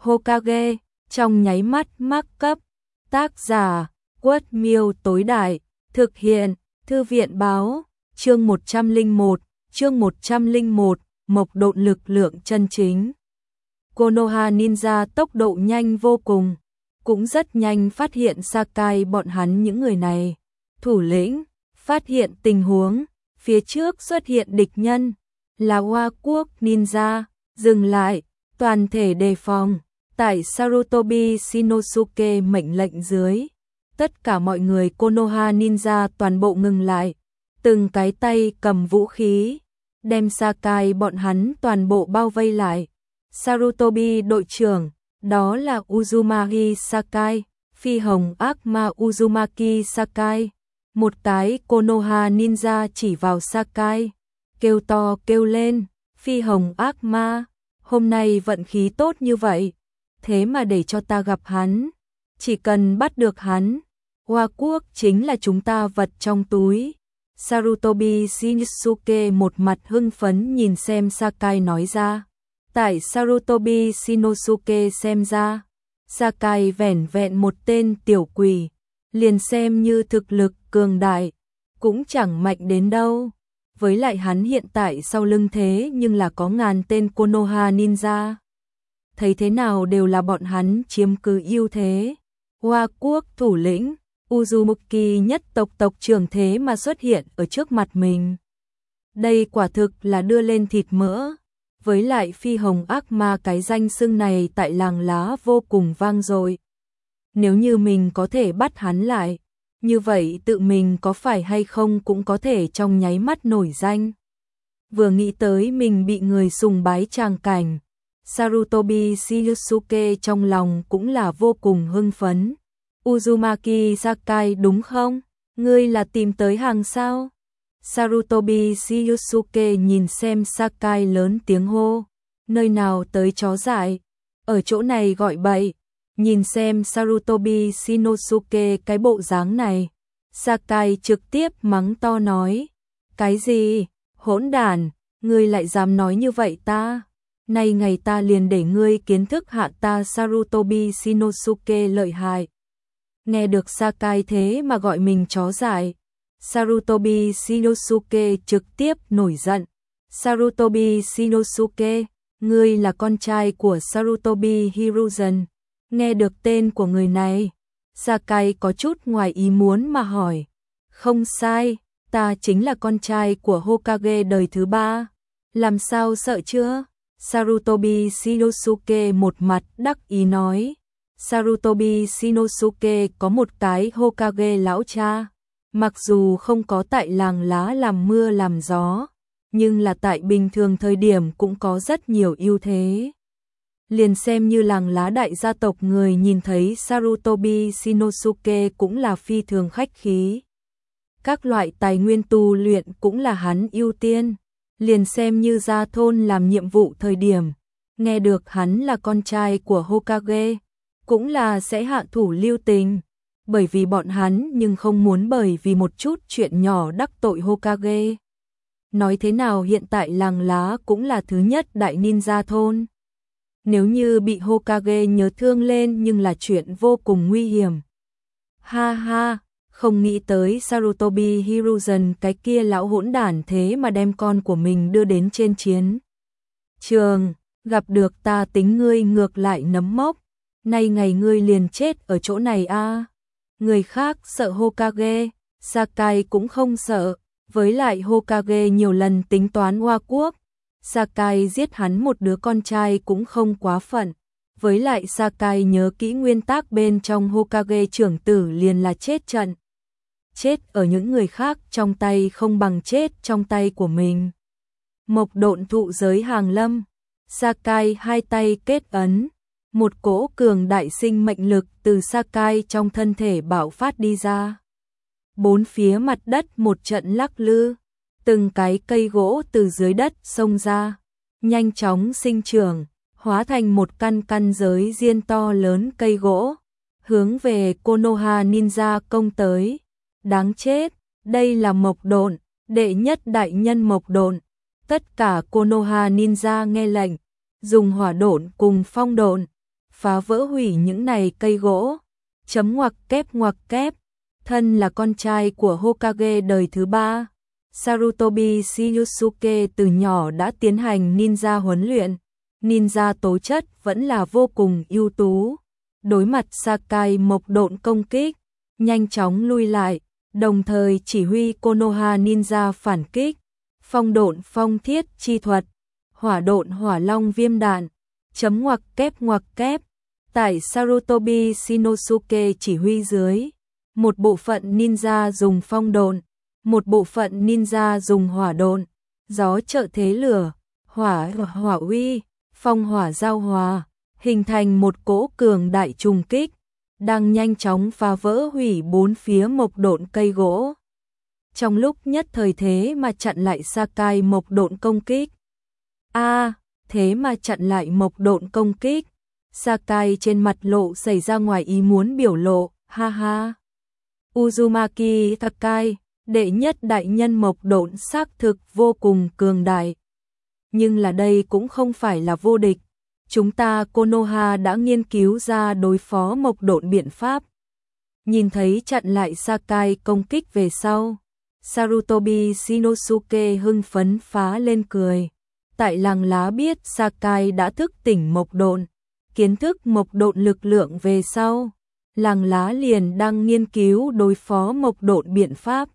Hokage, trong nháy mắt mắc cấp. Tác giả, Quất Miêu tối đại, thực hiện, Thư viện báo, chương 101, mộc độn lực lượng chân chính. Konoha Ninja tốc độ nhanh vô cùng, cũng rất nhanh phát hiện Sakai bọn hắn những người này. Thủ lĩnh, phát hiện tình huống, phía trước xuất hiện địch nhân, là Hoa Quốc Ninja, dừng lại, toàn thể đề phòng. Tại Sarutobi Shinosuke mệnh lệnh dưới, tất cả mọi người Konoha Ninja toàn bộ ngừng lại, từng cái tay cầm vũ khí, đem Sakai bọn hắn toàn bộ bao vây lại. Sarutobi đội trưởng, đó là Uzumaki Sakai, phi hồng ác ma Uzumaki Sakai. Một cái Konoha Ninja chỉ vào Sakai, kêu to kêu lên, phi hồng ác ma, hôm nay vận khí tốt như vậy, thế mà để cho ta gặp hắn, chỉ cần bắt được hắn, Hoa Quốc chính là chúng ta vật trong túi. Sarutobi Shinosuke một mặt hưng phấn nhìn xem Sakai nói ra. Tại Sarutobi Shinosuke xem ra, Sakai vẻn vẹn một tên tiểu quỷ, liền xem như thực lực cường đại, cũng chẳng mạnh đến đâu. Với lại hắn hiện tại sau lưng thế nhưng là có ngàn tên Konoha Ninja. Thấy thế nào đều là bọn hắn chiếm cứ ưu thế. Hoa Quốc thủ lĩnh, Uzumaki nhất tộc trưởng thế mà xuất hiện ở trước mặt mình. Đây quả thực là đưa lên thịt mỡ. Với lại phi hồng ác ma cái danh xưng này tại làng lá vô cùng vang dội. Nếu như mình có thể bắt hắn lại, như vậy tự mình có phải hay không cũng có thể trong nháy mắt nổi danh. Vừa nghĩ tới mình bị người sùng bái tràng cảnh, Sarutobi Shinosuke trong lòng cũng là vô cùng hưng phấn. Uzumaki Sakai đúng không? Ngươi là tìm tới hàng sao? Sarutobi Shinosuke nhìn xem Sakai lớn tiếng hô. Nơi nào tới chó dại? Ở chỗ này gọi bậy. Nhìn xem Sarutobi Shinosuke cái bộ dáng này. Sakai trực tiếp mắng to nói. Cái gì? Hỗn đản, ngươi lại dám nói như vậy ta? Nay ngày ta liền để ngươi kiến thức hạ ta Sarutobi Shinosuke lợi hại. Nghe được Sakai thế mà gọi mình chó dại. Sarutobi Shinosuke trực tiếp nổi giận. Sarutobi Shinosuke, ngươi là con trai của Sarutobi Hiruzen. Nghe được tên của người này, Sakai có chút ngoài ý muốn mà hỏi. Không sai, ta chính là con trai của Hokage đời thứ 3. Làm sao sợ chưa? Sarutobi Shinosuke một mặt đắc ý nói. Sarutobi Shinosuke có một cái Hokage lão cha. Mặc dù không có tại làng lá làm mưa làm gió, nhưng là tại bình thường thời điểm cũng có rất nhiều ưu thế. Liền xem như làng lá đại gia tộc người nhìn thấy Sarutobi Shinosuke cũng là phi thường khách khí. Các loại tài nguyên tu luyện cũng là hắn ưu tiên. Liền xem như ra thôn làm nhiệm vụ thời điểm, nghe được hắn là con trai của Hokage, cũng là sẽ hạ thủ lưu tình. Bởi vì bọn hắn nhưng không muốn bởi vì một chút chuyện nhỏ đắc tội Hokage. Nói thế nào hiện tại làng lá cũng là thứ nhất đại ninja thôn. Nếu như bị Hokage nhớ thương lên nhưng là chuyện vô cùng nguy hiểm. Ha ha, không nghĩ tới Sarutobi Hiruzen cái kia lão hỗn đản thế mà đem con của mình đưa đến trên chiến trường, gặp được ta tính ngươi ngược lại nấm mốc. Nay ngày ngươi liền chết ở chỗ này a. Người khác sợ Hokage, Sakai cũng không sợ, với lại Hokage nhiều lần tính toán Hoa Quốc. Sakai giết hắn một đứa con trai cũng không quá phận, với lại Sakai nhớ kỹ nguyên tắc bên trong Hokage trưởng tử liền là chết trận. Chết ở những người khác trong tay không bằng chết trong tay của mình. Mộc độn thụ giới hàng lâm, Sakai hai tay kết ấn. Một cỗ cường đại sinh mệnh lực từ Sakai trong thân thể bạo phát đi ra. Bốn phía mặt đất một trận lắc lư, từng cái cây gỗ từ dưới đất xông ra, nhanh chóng sinh trưởng, hóa thành một căn giới diên to lớn cây gỗ, hướng về Konoha Ninja công tới. Đáng chết, đây là mộc độn, đệ nhất đại nhân mộc độn. Tất cả Konoha Ninja nghe lệnh, dùng hỏa độn cùng phong độn, phá vỡ hủy những này cây gỗ. Chấm ngoặc kép, thân là con trai của Hokage đời thứ 3. Sarutobi Shiyusuke từ nhỏ đã tiến hành ninja huấn luyện, ninja tố chất vẫn là vô cùng ưu tú. Đối mặt Sakai mộc độn công kích, nhanh chóng lui lại, đồng thời chỉ huy Konoha ninja phản kích, phong độn phong thiết chi thuật, hỏa độn hỏa long viêm đạn, chấm ngoặc kép, tại Sarutobi Shinosuke chỉ huy dưới, một bộ phận ninja dùng phong độn, một bộ phận ninja dùng hỏa độn, gió trợ thế lửa, hỏa uy, phong hỏa giao hòa, hình thành một cỗ cường đại trùng kích, đang nhanh chóng phá vỡ hủy bốn phía mộc độn cây gỗ. Trong lúc nhất thời thế mà chặn lại Sakai mộc độn công kích. Thế mà chặn lại mộc độn công kích. Sakai trên mặt lộ xảy ra ngoài ý muốn biểu lộ, ha ha. Uzumaki Sakai, đệ nhất đại nhân mộc độn xác thực vô cùng cường đại. Nhưng là đây cũng không phải là vô địch. Chúng ta Konoha đã nghiên cứu ra đối phó mộc độn biện pháp. Nhìn thấy chặn lại Sakai công kích về sau, Sarutobi Shinosuke hưng phấn phá lên cười. Tại làng lá biết Sakai đã thức tỉnh mộc độn, kiến thức mộc độn lực lượng về sau, làng lá liền đang nghiên cứu đối phó mộc độn biện pháp.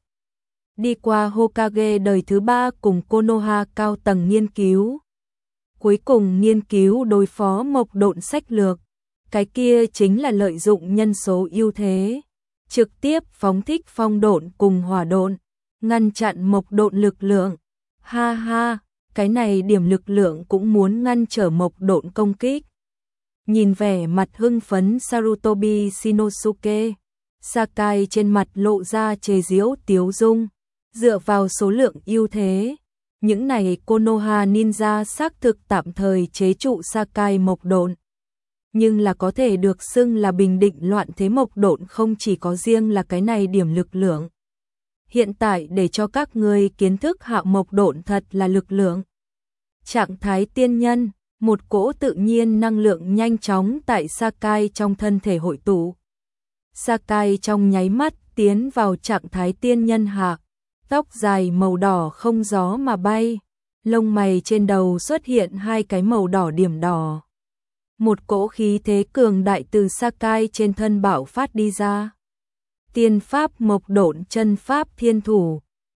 Đi qua Hokage đời thứ 3 cùng Konoha cao tầng nghiên cứu. Cuối cùng nghiên cứu đối phó mộc độn sách lược, cái kia chính là lợi dụng nhân số ưu thế, trực tiếp phóng thích phong độn cùng hỏa độn, ngăn chặn mộc độn lực lượng. Ha ha, cái này điểm lực lượng cũng muốn ngăn trở mộc độn công kích. Nhìn vẻ mặt hưng phấn Sarutobi Shinosuke, Sakai trên mặt lộ ra chế giễu tiếu dung, dựa vào số lượng ưu thế. Những này Konoha ninja xác thực tạm thời chế trụ Sakai mộc độn, nhưng là có thể được xưng là bình định loạn thế mộc độn không chỉ có riêng là cái này điểm lực lượng. Hiện tại để cho các ngươi kiến thức hạo mộc độn thật là lực lượng. Trạng thái tiên nhân, một cỗ tự nhiên năng lượng nhanh chóng tại Sakai trong thân thể hội tụ. Sakai trong nháy mắt tiến vào trạng thái tiên nhân hạ. Tóc dài màu đỏ không gió mà bay, lông mày trên đầu xuất hiện hai cái màu đỏ điểm đỏ. Một cỗ khí thế cường đại từ Sakai trên thân bạo phát đi ra. Tiên pháp mộc độn chân pháp thiên thủ,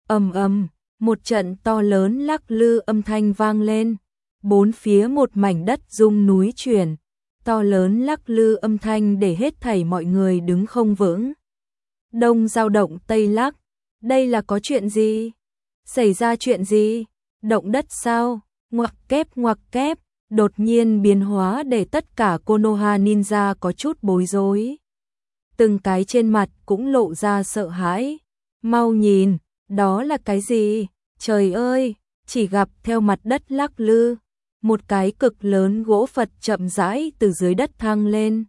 ầm, một trận to lớn lắc lư âm thanh vang lên, bốn phía một mảnh đất rung núi chuyển, to lớn lắc lư âm thanh để hết thảy mọi người đứng không vững. Đông dao động tây lắc. Đây là có chuyện gì? Xảy ra chuyện gì? Động đất sao? Ngoặc kép, đột nhiên biến hóa để tất cả Konoha ninja có chút bối rối. Từng cái trên mặt cũng lộ ra sợ hãi. Mau nhìn, đó là cái gì? Trời ơi, chỉ gặp theo mặt đất lắc lư, một cái cực lớn gỗ Phật chậm rãi từ dưới đất thăng lên.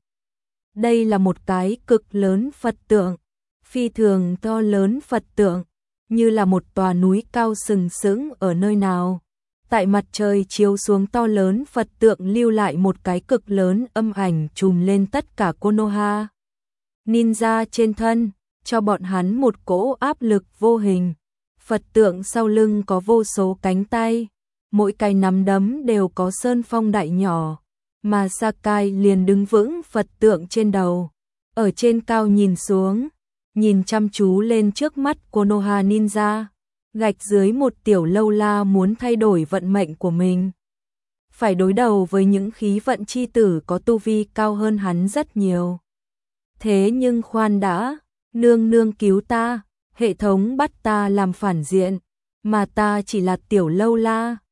Đây là một cái cực lớn Phật tượng. Phi thường to lớn Phật tượng, như là một tòa núi cao sừng sững ở nơi nào. Tại mặt trời chiếu xuống to lớn Phật tượng lưu lại một cái cực lớn âm ảnh trùm lên tất cả Konoha ninja trên thân, cho bọn hắn một cỗ áp lực vô hình. Phật tượng sau lưng có vô số cánh tay, mỗi cái nắm đấm đều có sơn phong đại nhỏ, mà Sakai liền đứng vững Phật tượng trên đầu, ở trên cao nhìn xuống. Nhìn chăm chú lên trước mắt Konoha ninja, gạch dưới một tiểu lâu la muốn thay đổi vận mệnh của mình. Phải đối đầu với những khí vận chi tử có tu vi cao hơn hắn rất nhiều. Thế nhưng khoan đã, nương cứu ta, hệ thống bắt ta làm phản diện, mà ta chỉ là tiểu lâu la,